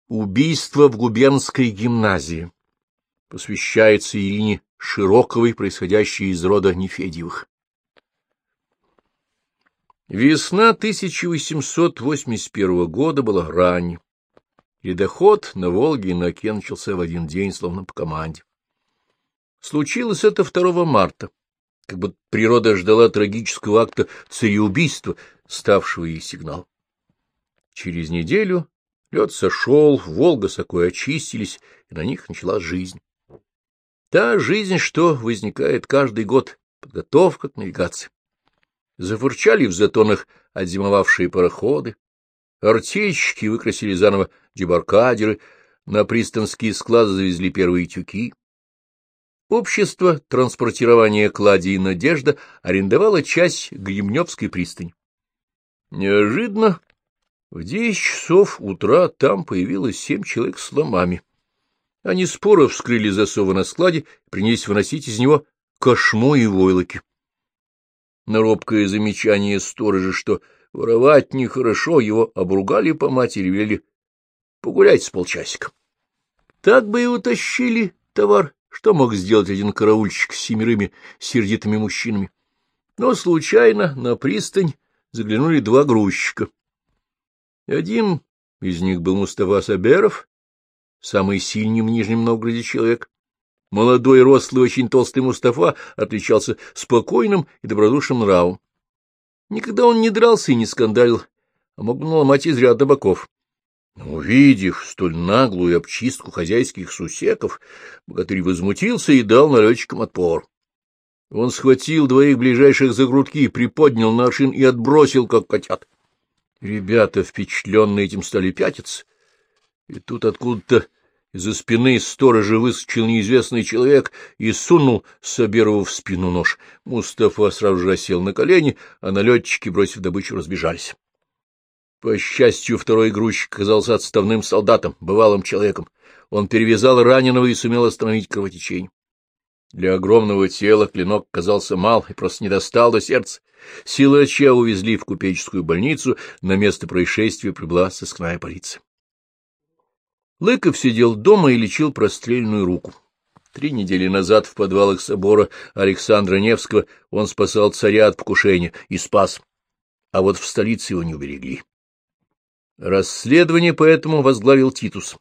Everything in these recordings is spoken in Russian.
Убийство в губернской гимназии. Посвящается Ирине Широковой, происходящей из рода Нефедьевых. Весна 1881 года была ранней. Ледоход на Волге и на Оке начался в один день, словно по команде. Случилось это 2 марта, как будто природа ждала трагического акта цареубийства, ставшего ей сигналом. Через неделю лед сошел, Волга с Окой очистились, и на них началась жизнь. Та жизнь, что возникает каждый год, подготовка к навигации. Зафурчали в затонах отзимовавшие пароходы, артельщики выкрасили заново дебаркадеры, на пристанские склады завезли первые тюки. Общество транспортирования «Клади» и «Надежда» арендовало часть Гремневской пристани. Неожиданно в 10 часов утра там появилось 7 человек с ломами. Они споро вскрыли засовы на складе и принялись выносить из него кошму и войлоки. На робкое замечание сторожа, что воровать нехорошо, его обругали по матери, велели погулять с полчасика. Так бы и утащили товар, что мог сделать один караульщик с 7 сердитыми мужчинами. Но случайно на пристань заглянули 2 грузчика. Один из них был Мустафа Саберов, самый сильный в Нижнем Новгороде человек. Молодой, рослый, очень толстый Мустафа отличался спокойным и добродушным нравом. Никогда он не дрался и не скандалил, а мог бы наломать изрядно боков. Но, увидев столь наглую обчистку хозяйских сусеков, богатырь возмутился и дал налетчикам отпор. Он схватил 2 ближайших за грудки, приподнял на аршин и отбросил, как котят. Ребята, впечатленные этим, стали пятиться, и тут откуда-то из-за спины сторожа выскочил неизвестный человек и сунул Саберову в спину нож. Мустафа сразу же осел на колени, а налетчики, бросив добычу, разбежались. По счастью, 2-й грузчик оказался отставным солдатом, бывалым человеком. Он перевязал раненого и сумел остановить кровотечение. Для огромного тела клинок казался мал и просто не достал до сердца. Силача увезли в купеческую больницу, на место происшествия прибыла сыскная полиция. Лыков сидел дома и лечил простреленную руку. 3 недели назад в подвалах собора Александра Невского он спасал царя от покушения и спас, а вот в столице его не уберегли. Расследование поэтому возглавил Титус.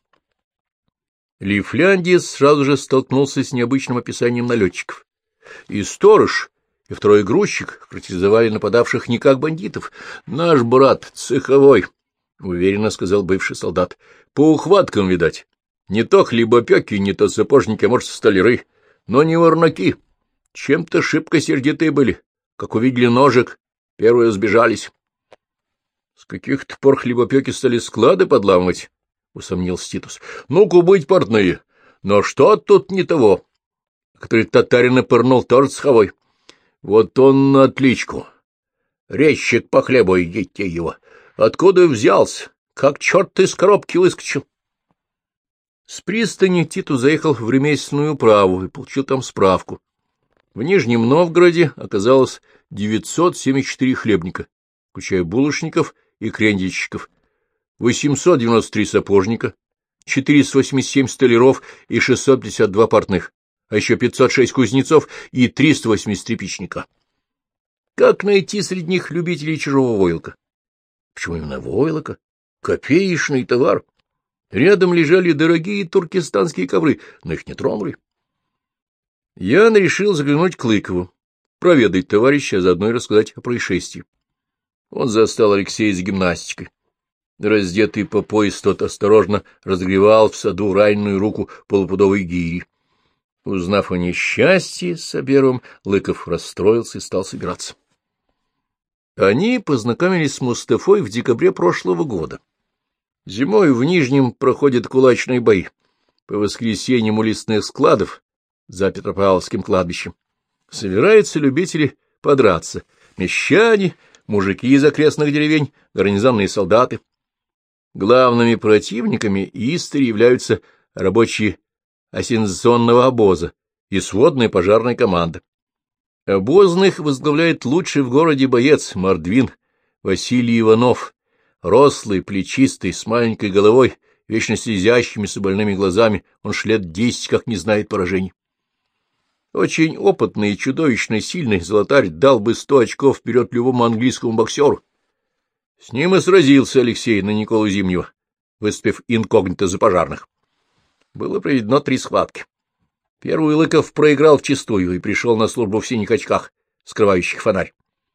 Лифляндиец сразу же столкнулся с необычным описанием налетчиков. И сторож, и 2-й грузчик характеризовали нападавших не как бандитов. — Наш брат цеховой, — уверенно сказал бывший солдат. — По ухваткам, видать. Не то хлебопеки, не то сапожники, а может, столяры, но не ворнаки. Чем-то шибко сердитые были. Как увидели ножик, первые сбежались. — С каких-то пор хлебопеки стали склады подламывать? — усомнился Титус. — Ну-ка быть портные. Но что тут не того? Который татарина пырнул, тоже цеховой. Вот он на отличку. Резчик по хлебу, идите его. Откуда взялся? Как черт из коробки выскочил. С пристани Титус заехал в ремесленную управу и получил там справку. В Нижнем Новгороде оказалось 974 хлебника, включая булочников и крендельщиков, 893 сапожника, 487 столяров и 652 портных, а еще 506 кузнецов и 383 печника. Как найти среди них любителей чужого войлока? Почему именно войлока? Копеечный товар. Рядом лежали дорогие туркестанские ковры, но их не тронули. Ян решил заглянуть к Лыкову, проведать товарища, а заодно и рассказать о происшествии. Он застал Алексея с гимнастикой. Раздетый по пояс, тот осторожно разгревал в саду раненую руку полупудовой гири. Узнав о несчастье с Саберовым, Лыков расстроился и стал собираться. Они познакомились с Мустафой в декабре прошлого года. Зимой в Нижнем проходят кулачные бои. По воскресеньям у лесных складов за Петропавловским кладбищем собираются любители подраться. Мещане, мужики из окрестных деревень, гарнизонные солдаты. Главными противниками истори являются рабочие ассенизационного обоза и сводная пожарная команда. Обозных возглавляет лучший в городе боец Мордвин Василий Иванов, рослый, плечистый, с маленькой головой вечно слезящимися больными глазами, он ж лет 10 как не знает поражений. Очень опытный и чудовищно сильный золотарь дал бы 100 очков вперед любому английскому боксеру. С ним и сразился Алексей на Николу Зимнего, выступив инкогнито за пожарных. Было проведено 3 схватки. Первую Лыков проиграл вчистую и пришел на службу в синих очках, скрывающих фонарь.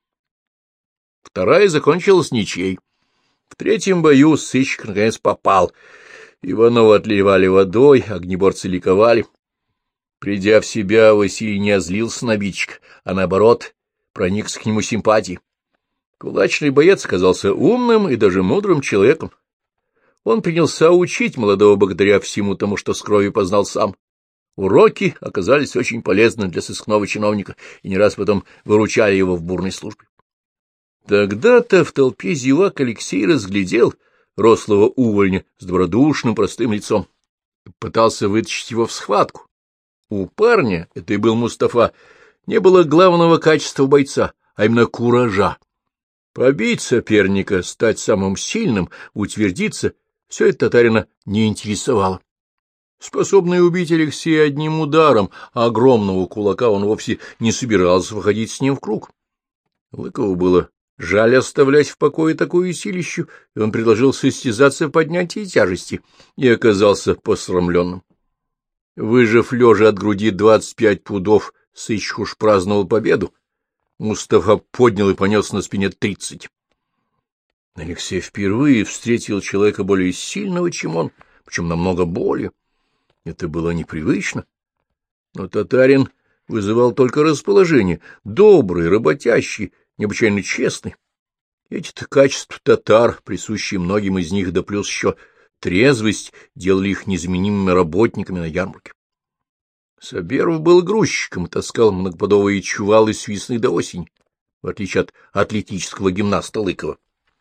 Вторая закончилась ничьей. В 3-м бою сыщик наконец попал. Иванова отливали водой, огнеборцы ликовали. Придя в себя, Василий не озлился на обидчика, а наоборот, проникся к нему симпатией. Кулачный боец оказался умным и даже мудрым человеком. Он принялся учить молодого богатыря всему тому, что с кровью познал сам. Уроки оказались очень полезны для сыскного чиновника и не раз потом выручали его в бурной службе. Тогда-то в толпе зевак Алексей разглядел рослого увольня с добродушным простым лицом. Пытался вытащить его в схватку. У парня, это и был Мустафа, не было главного качества бойца, а именно куража. Побить соперника, стать самым сильным, утвердиться — все это татарина не интересовало. Способный убить Алексея одним ударом огромного кулака, он вовсе не собирался выходить с ним в круг. Лыкову было жаль оставлять в покое такую силищу, и он предложил состязаться в поднятии тяжести, и оказался посрамленным. Выжав лежа от груди 25 пудов, сыщик уж праздновал победу. Мустафа поднял и понес на спине 30. Алексей впервые встретил человека более сильного, чем он, причем намного более. Это было непривычно. Но татарин вызывал только расположение, добрый, работящий, необычайно честный. Эти-то качества татар, присущие многим из них, да плюс еще трезвость, делали их незаменимыми работниками на ярмарке. Саберов был грузчиком и таскал многоподовые чувалы с весны до осени, в отличие от атлетического гимнаста Лыкова.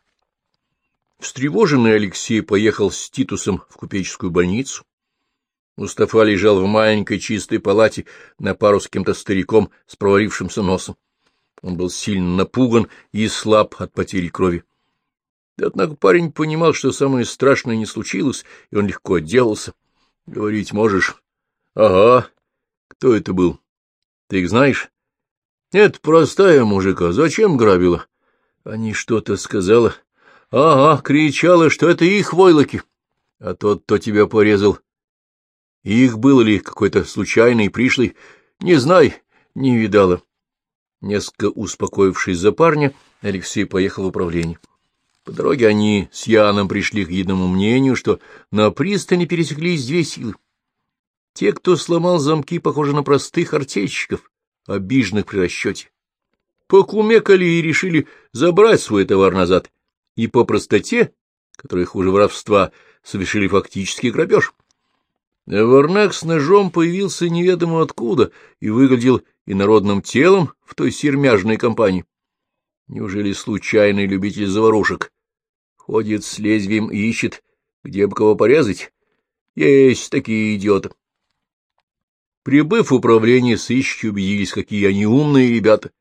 Встревоженный Алексей поехал с Титусом в купеческую больницу. Мустафа лежал в маленькой чистой палате на пару с кем-то стариком с провалившимся носом. Он был сильно напуган и слаб от потери крови. Однако парень понимал, что самое страшное не случилось, и он легко отделался. — Говорить можешь? — Ага. — Кто это был? Ты их знаешь? — Нет, простая мужика. Зачем грабила? — Они что-то сказала. — Ага, кричала, что это их войлоки. А тот, кто тебя порезал. Их было ли какой-то случайный пришлый? Не знаю, не видала. Несколько успокоившись за парня, Алексей поехал в управление. По дороге они с Яном пришли к единому мнению, что на пристани пересеклись 2 силы. Те, кто сломал замки, похожи на простых артельщиков, обиженных при расчете. Покумекали и решили забрать свой товар назад, и по простоте, которая хуже воровства, совершили фактический грабеж. Варнак с ножом появился неведомо откуда и выглядел инородным телом в той сермяжной компании. Неужели случайный любитель заварушек? Ходит с лезвием и ищет, где бы кого порезать? Есть такие идиоты. Прибыв в управление, сыщики убедились, какие они умные ребята.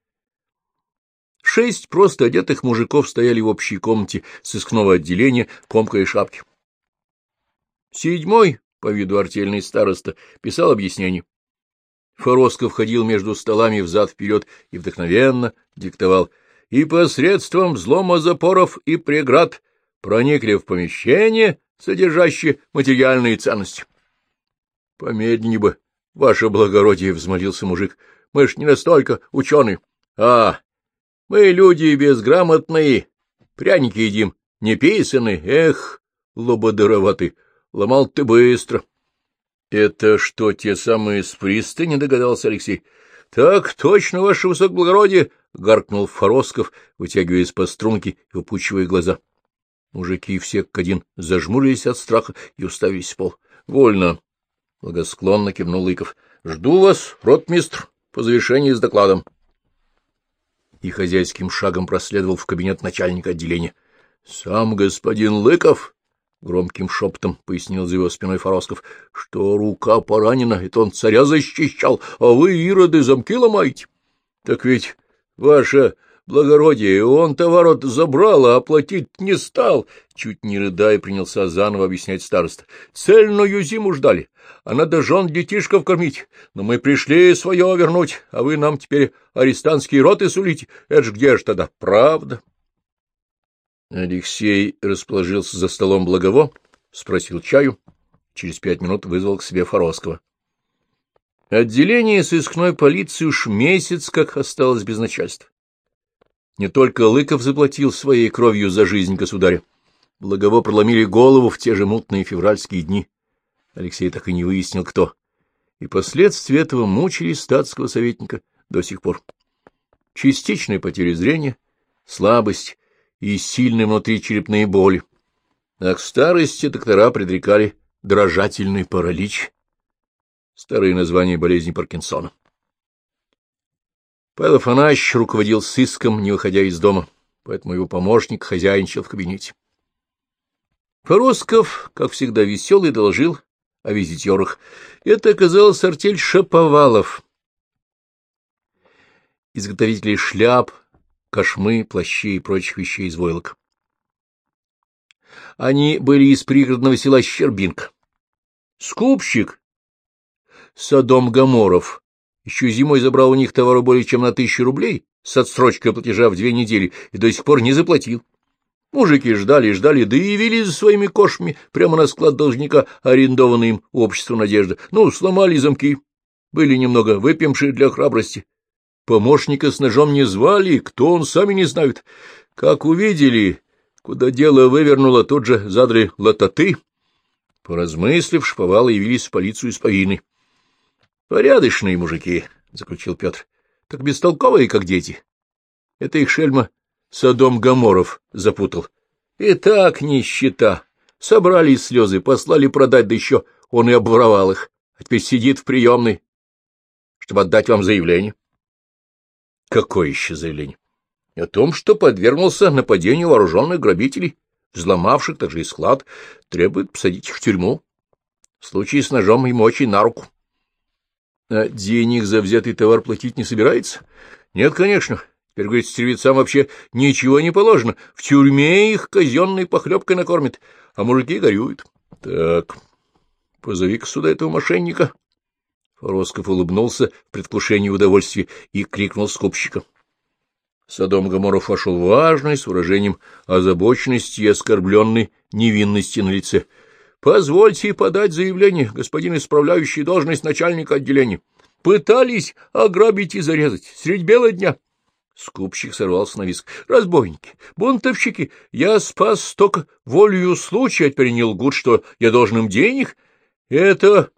6 просто одетых мужиков стояли в общей комнате сыскного отделения, комкая шапки. 7-й, по виду артельный староста, писал объяснение. Форосков ходил между столами взад-вперед и вдохновенно диктовал: и посредством взлома запоров и преград проникли в помещение, содержащее материальные ценности. — Помедленнее бы, ваше благородие, — взмолился мужик, — мы ж не настолько ученые. — А, мы люди безграмотные, пряники едим, не писаны. Эх, лободыроватый, ломал ты быстро. — Это что, те самые с пристани? — догадался Алексей. — Так точно, ваше высокоблагородие! — гаркнул Форосков, вытягиваясь по струнке и выпучивая глаза. Мужики все как один зажмурились от страха и уставились в пол. — Вольно! — благосклонно кивнул Лыков. — Жду вас, ротмистр, по завершении с докладом. И хозяйским шагом проследовал в кабинет начальника отделения. — Сам господин Лыков! — громким шепотом пояснил за его спиной Форосков, — что рука поранена, это он царя защищал, а вы, ироды, замки ломаете. — Так ведь, ваше благородие, он товар забрал, а оплатить не стал. Чуть не рыдая, принялся заново объяснять староста. Цельную зиму ждали, а надо жен детишков кормить. Но мы пришли свое вернуть, а вы нам теперь арестантские роты сулите. Это ж где ж тогда правда? Алексей расположился за столом Благово, спросил чаю. Через 5 минут вызвал к себе Форосского. Отделение сыскной полиции уж месяц как осталось без начальства. Не только Лыков заплатил своей кровью за жизнь государя. Благово проломили голову в те же мутные февральские дни. Алексей так и не выяснил, кто. И последствия этого мучили статского советника до сих пор. Частичная потеря зрения, слабость и сильные внутричерепные боли. А к старости доктора предрекали дрожательный паралич. Старое название болезни Паркинсона. Павел Афанасьевич руководил сыском, не выходя из дома, поэтому его помощник хозяйничал в кабинете. Форостков, как всегда веселый, доложил о визитерах. Это оказалась артель шаповалов, изготовителей шляп, кошмы, плащей и прочих вещей из войлока. Они были из пригородного села Щербинка. Скупщик Содом Гаморов еще зимой забрал у них товару более чем на 1000 рублей с отсрочкой платежа в 2 недели и до сих пор не заплатил. Мужики ждали, да и явились за своими кошмами прямо на склад должника, арендованный им общество «Надежда». Ну, сломали замки, были немного выпьемши для храбрости. Помощника с ножом не звали, кто он, сами не знают. Как увидели, куда дело вывернуло, тут же задрали лототы. Поразмыслив, шповалы явились в полицию из повинны. — Порядочные мужики, — заключил Петр, — так бестолковые, как дети. Это их шельма Содом Гаморов запутал. И так нищета. Собрали слезы, послали продать, да еще он и обворовал их. А теперь сидит в приемной, чтобы отдать вам заявление. — Какое еще заявление? — О том, что подвергнулся нападению вооруженных грабителей, взломавших также и склад, требует посадить их в тюрьму. В случае с ножом ему очень на руку. — А денег за взятый товар платить не собирается? — Нет, конечно. Теперь, говорит, стервецам вообще ничего не положено. В тюрьме их казенной похлебкой накормят, а мужики горюют. — Так, позови-ка сюда этого мошенника. Форостков улыбнулся в предвкушении удовольствия и крикнул скупщика. Содом Гаморов вошел важный, с выражением озабоченности и оскорбленной невинности на лице. — Позвольте подать заявление, господин исправляющий должность начальника отделения. Пытались ограбить и зарезать средь бела дня. Скупщик сорвался на визг. — Разбойники, бунтовщики, я спас только волею случая, а теперь не лгут, что я должен им денег. Это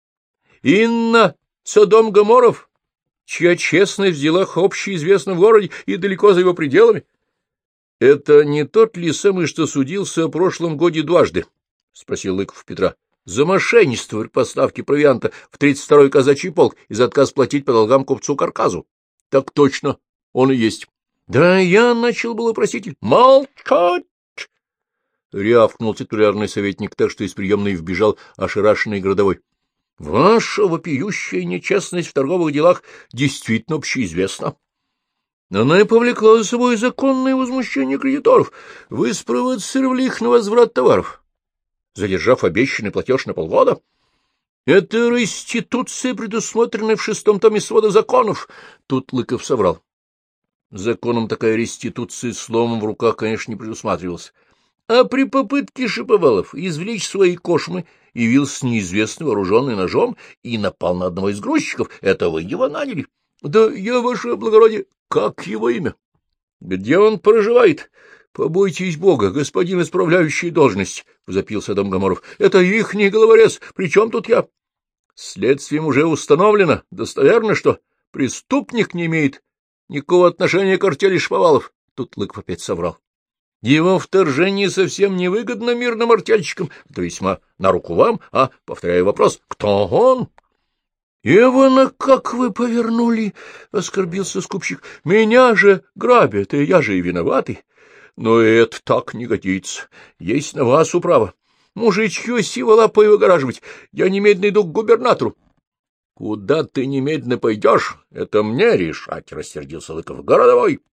Инна Содом Гаморов, чья честность в делах общеизвестна в городе и далеко за его пределами. — Это не тот ли самый, что судился в прошлом годе дважды? — спросил Лыков Петра. — За мошенничество при поставке провианта в 32-й казачий полк и за отказ платить по долгам купцу Карказу. — Так точно, он и есть. — Да я начал было проситель. — Молчать! — рявкнул титулярный советник так, что из приемной вбежал ошарашенный городовой. — Ваша вопиющая нечестность в торговых делах действительно общеизвестна. Она и повлекла за собой законное возмущение кредиторов. Вы спровоцировали их на возврат товаров, задержав обещанный платеж на полгода. Это реституция, предусмотренная в 6-том томе свода законов. Тут Лыков соврал. Законом такая реституция с ломом в руках, конечно, не предусматривалась. А при попытке шиповалов извлечь свои кошмы явился неизвестный, вооруженный ножом, и напал на одного из грузчиков. Это вы его наняли? Да я, ваше благородие, как его имя? Где он проживает? Побойтесь Бога, господин исправляющий должность, — возопил Содом Гаморов. Это ихний головорез, причем тут я? Следствием уже установлено, достоверно, что преступник не имеет никакого отношения к артели шповалов. Тут Лыков опять соврал. Его вторжение совсем невыгодно мирным артельщикам, это весьма на руку вам, а, повторяю вопрос, кто он? — Ивана, как вы повернули, — оскорбился скупщик, — меня же грабят, и я же и виноватый. Но это так не годится, есть на вас управа. Мужичью силой лапой выгораживать, я немедленно иду к губернатору. — Куда ты немедленно пойдешь, это мне решать, — рассердился Лыков. — Городовой!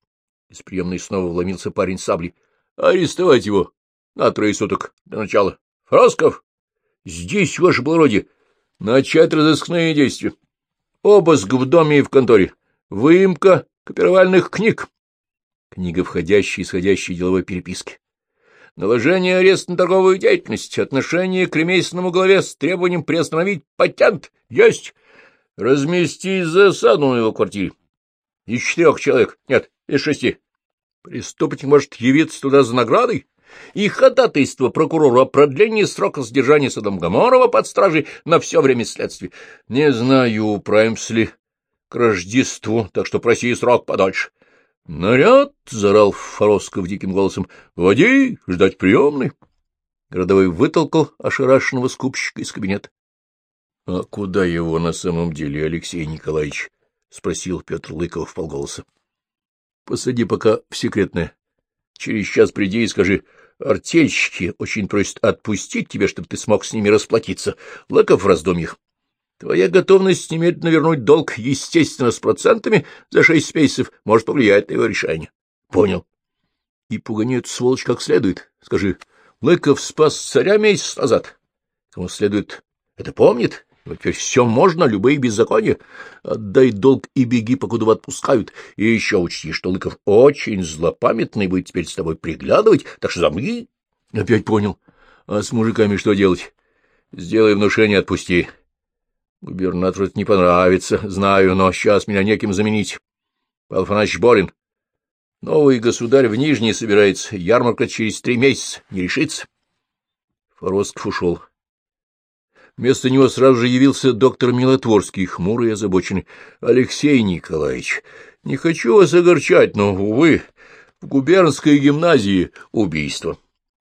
Из приемной снова вломился парень с саблей. — Арестовать его на 3 суток до начала. — Фросков! Здесь, ваше благородие, начать разыскные действия. Обыск в доме и в конторе. Выемка копировальных книг. Книга входящей и исходящей деловой переписки. Наложение ареста на торговую деятельность. Отношение к ремесленному главе с требованием приостановить патент. Есть. Разместить засаду на его квартире. Из 4 человек. Нет, из 6. Преступник может явиться туда за наградой. И ходатайство прокурору о продлении срока содержания Содом Гоморрова под стражей на все время следствия. Не знаю, управимся ли к Рождеству, так что проси срок подольше. — Наряд! — заорал Форосков диким голосом. — Води, ждать приемной. Городовой вытолкал ошарашенного скупщика из кабинета. — А куда его на самом деле, Алексей Николаевич? — спросил Петр Лыков вполголоса. — Посади пока в секретное. Через час приди и скажи: артельщики очень просят отпустить тебя, чтобы ты смог с ними расплатиться. Лыков в раздумьях. Твоя готовность немедленно вернуть долг, естественно, с процентами за 6 месяцев, может повлиять на его решение. Понял. И пугани эту сволочь как следует. Скажи: Лыков спас царя месяц назад. Кому следует, это помнит. Вот теперь все можно, любые беззакония. Отдай долг и беги, покуда его отпускают. И еще учти, что Лыков очень злопамятный, будет теперь с тобой приглядывать, так что замри. Опять понял. А с мужиками что делать? Сделай внушение, отпусти. Губернатору это не понравится, знаю, но сейчас меня неким заменить. Павел Афанасьевич болен. Новый государь в Нижний собирается, ярмарка через 3 месяца, не решится. Форосков ушел. Вместо него сразу же явился доктор Милотворский, хмурый и озабоченный. — Алексей Николаевич, не хочу вас огорчать, но, увы, в губернской гимназии убийство.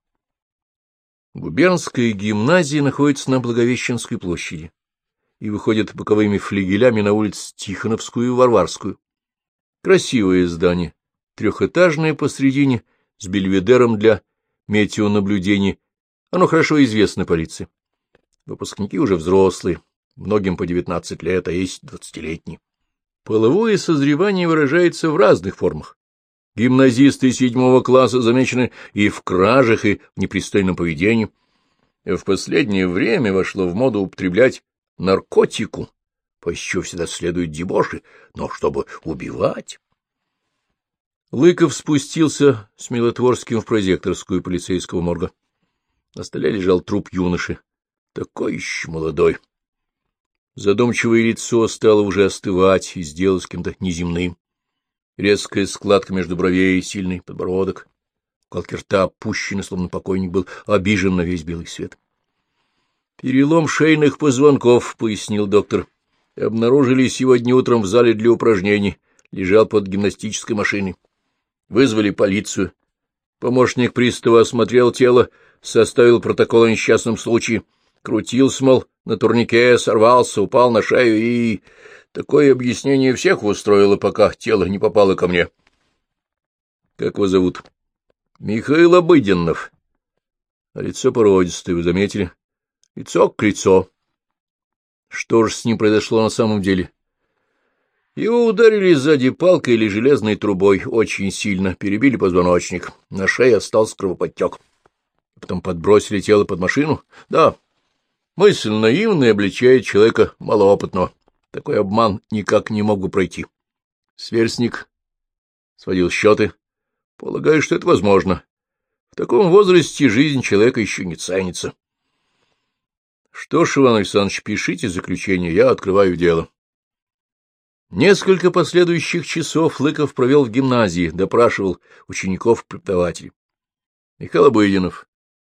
Губернская гимназия находится на Благовещенской площади и выходит боковыми флигелями на улицы Тихоновскую и Варварскую. Красивое здание, 3-этажное посредине, с бельведером для метеонаблюдений. Оно хорошо известно полиции. Выпускники уже взрослые, многим по 19 лет, а есть 20-летние. Половое созревание выражается в разных формах. Гимназисты 7 класса замечены и в кражах, и в непристойном поведении. В последнее время вошло в моду употреблять наркотику, после чего всегда следуют дебоши, но чтобы убивать. Лыков спустился с Милотворским в прозекторскую полицейского морга. На столе лежал труп юноши. Такой еще молодой. Задумчивое лицо стало уже остывать и сделалось каким-то неземным. Резкая складка между бровей, сильный подбородок. Уголки рта опущены, словно покойник был обижен на весь белый свет. — Перелом шейных позвонков, — пояснил доктор. — Обнаружили сегодня утром в зале для упражнений. Лежал под гимнастической машиной. Вызвали полицию. Помощник пристава осмотрел тело, составил протокол о несчастном случае. Крутился, мол, на турнике, сорвался, упал на шею, и... Такое объяснение всех устроило, пока тело не попало ко мне. — Как его зовут? — Михаил Обыденнов. — А лицо породистое, вы заметили? — Лицо к лицо. Что же с ним произошло на самом деле? Его ударили сзади палкой или железной трубой очень сильно, перебили позвоночник. На шее остался кровоподтек. Потом подбросили тело под машину? Да. Мысль наивная обличает человека малоопытного. Такой обман никак не мог бы пройти. Сверстник сводил счеты. Полагаю, что это возможно. В таком возрасте жизнь человека еще не ценится. Что ж, Иван Александрович, пишите заключение, я открываю дело. Несколько последующих часов Лыков провел в гимназии, допрашивал учеников-преподавателей. Михаил Обыденов,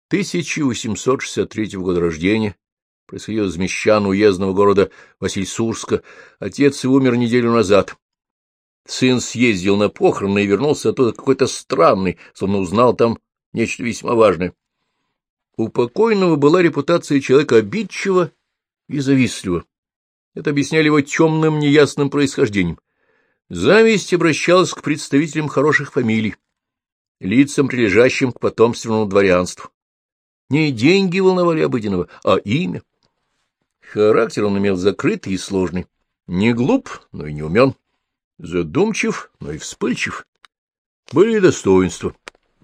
1863 года рождения, происходил из мещан уездного города Васильсурска. Отец его умер неделю назад. Сын съездил на похороны и вернулся оттуда какой-то странный, словно узнал там нечто весьма важное. У покойного была репутация человека обидчивого и завистливого. Это объясняли его темным, неясным происхождением. Зависть обращалась к представителям хороших фамилий, лицам, прилежащим к потомственному дворянству. Не деньги волновали Обыденного, а имя. Характер он имел закрытый и сложный. Не глуп, но и не умен. Задумчив, но и вспыльчив. Были и достоинства.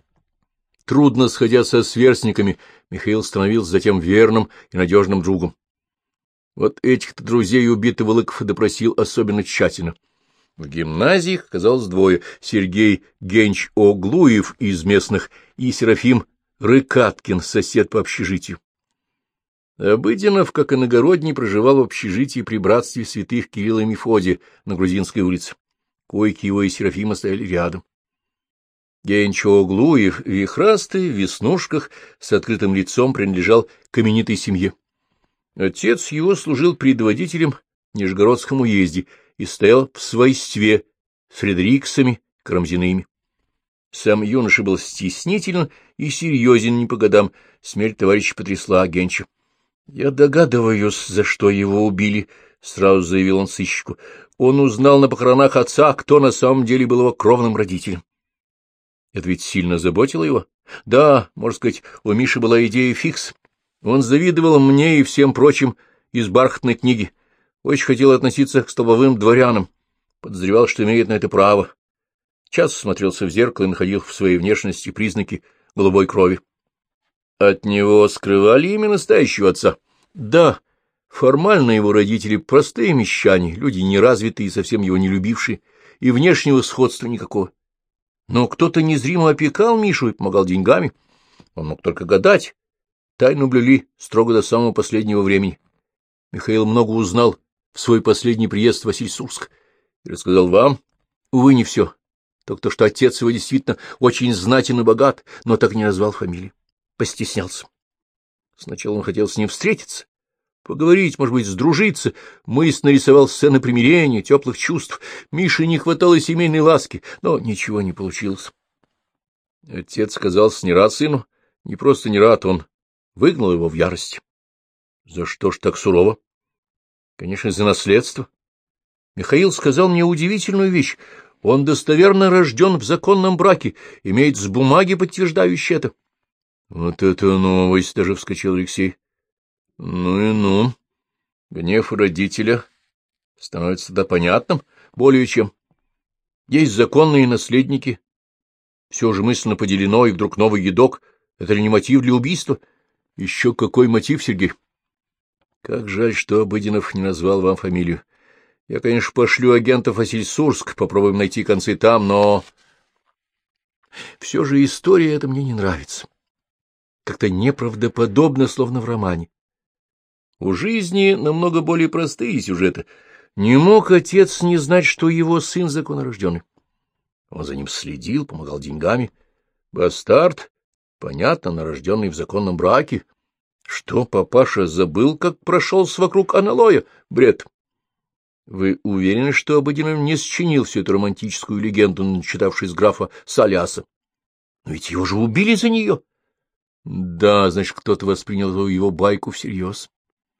Трудно сходя со сверстниками, Михаил становился затем верным и надежным другом. Вот этих-то друзей убитого Лыков допросил особенно тщательно. В гимназии их оказалось двое — Сергей Генч Оглуев из местных и Серафим Рыкаткин, сосед по общежитию. Обыденов, как иногородний, проживал в общежитии при братстве святых Кирилла и Мефодия на Грузинской улице. Койки его и Серафима стояли рядом. Генч Оглуев, вихрастый, в веснушках, с открытым лицом, принадлежал к именитой семье. Отец его служил предводителем в Нижегородском уезде и стоял в свойстве с Фредериксами Карамзиными. Сам юноша был стеснителен и серьезен не по годам. Смерть товарища потрясла Генча. — Я догадываюсь, за что его убили, — сразу заявил он сыщику. Он узнал на похоронах отца, кто на самом деле был его кровным родителем. Это ведь сильно заботило его? Да, можно сказать, у Миши была идея фикс. Он завидовал мне и всем прочим из бархатной книги. Очень хотел относиться к столбовым дворянам. Подозревал, что имеет на это право. Часто смотрелся в зеркало и находил в своей внешности признаки голубой крови. От него скрывали имя настоящего отца. Да, формально его родители простые мещане, люди неразвитые и совсем его не любившие, и внешнего сходства никакого. Но кто-то незримо опекал Мишу и помогал деньгами. Он мог только гадать. Тайну блюли строго до самого последнего времени. Михаил много узнал в свой последний приезд в Васильсурск и рассказал вам. Увы, не все. Только то, что отец его действительно очень знатен и богат, но так и не назвал фамилии. Постеснялся. Сначала он хотел с ним встретиться, поговорить, может быть, сдружиться. Мысленно нарисовал сцены примирения, теплых чувств. Мише не хватало семейной ласки, но ничего не получилось. Отец казался не рад сыну, не просто не рад, он выгнал его в ярости. За что ж так сурово? Конечно, из-за наследства. Михаил сказал мне удивительную вещь. Он достоверно рожден в законном браке, имеет с бумаги, подтверждающие это. Вот это новость! — даже вскочил Алексей. Ну и ну. Гнев родителя становится тогда понятным, более чем. Есть законные наследники. Все же мысленно поделено, и вдруг новый едок. Это ли не мотив для убийства? Еще какой мотив, Сергей? Как жаль, что Обыденов не назвал вам фамилию. Я, конечно, пошлю агентов в Васильсурск, попробуем найти концы там, но... Все же история эта мне не нравится. Как-то неправдоподобно, словно в романе. У жизни намного более простые сюжеты. Не мог отец не знать, что его сын законорожденный. Он за ним следил, помогал деньгами. Бастард, понятно, нарожденный в законном браке. Что, папаша забыл, как прошелся вокруг аналоя? Бред. Вы уверены, что Обыденов не сочинил всю эту романтическую легенду, начитавшись графа Саляса? Но ведь его же убили за нее. Да, значит, кто-то воспринял его байку всерьез.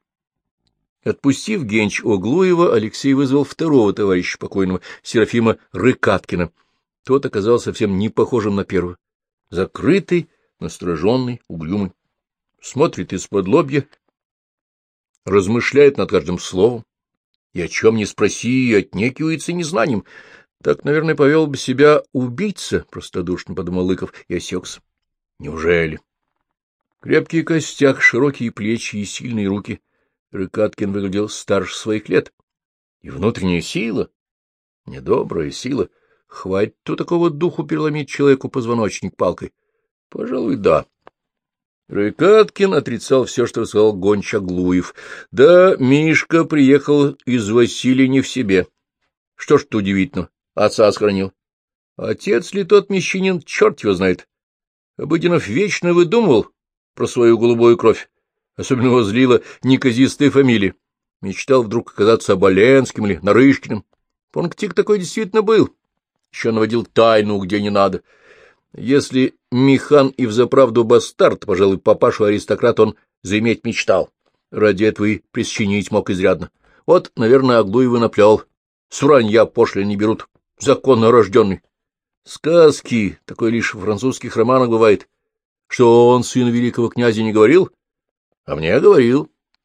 Отпустив Генч Оглуева, Алексей вызвал второго товарища покойного, Серафима Рыкаткина. Тот оказался совсем не похожим на первого. Закрытый, настороженный, угрюмый. Смотрит из-под лобья, размышляет над каждым словом. И о чем ни спроси, отнекивается незнанием. Так, наверное, повел бы себя убийца, простодушно подумал Лыков и осекся. Неужели? Крепкий костяк, широкие плечи и сильные руки. Рыкаткин выглядел старше своих лет. И внутренняя сила, недобрая сила. Хватит у такого духу переломить человеку позвоночник палкой. Пожалуй, да. Рыкаткин отрицал все, что рассказал Гонч Оглуев. Да, Мишка приехал из Василия не в себе. Что ж тут удивительно, отца сохранил. Отец ли тот мещанин, черт его знает. Обыденов вечно выдумывал про свою голубую кровь. Особенно его злила неказистая фамилия. Мечтал вдруг оказаться Оболенским или Нарышкиным. Пунктик такой действительно был. Еще наводил тайну, где не надо. Если Михан и взаправду бастард, пожалуй, папашу-аристократ он заиметь мечтал. Ради этого и присчинить мог изрядно. Вот, наверное, Оглуева наплел. С вранья пошлин не берут. Законно рожденный. Сказки, такое лишь в французских романах бывает. Что он сын великого князя не говорил? А мне говорил.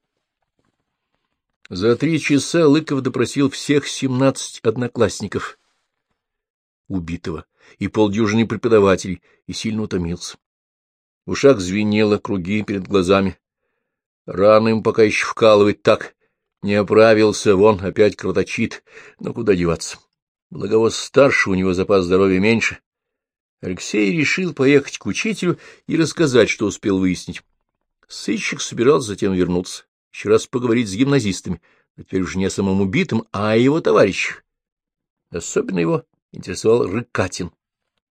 За 3 часа Лыков допросил всех 17 одноклассников убитого. и полдюжины преподавателей, и сильно утомился. В ушах звенело, круги перед глазами. Рано ему пока еще вкалывать так. Не оправился, вон опять кровоточит, но куда деваться. Благо старше, у него запас здоровья меньше. Алексей решил поехать к учителю и рассказать, что успел выяснить. Сыщик собирался затем вернуться, еще раз поговорить с гимназистами, но теперь уже не о самом убитом, а о его товарищах. Особенно его интересовал Рыкатин.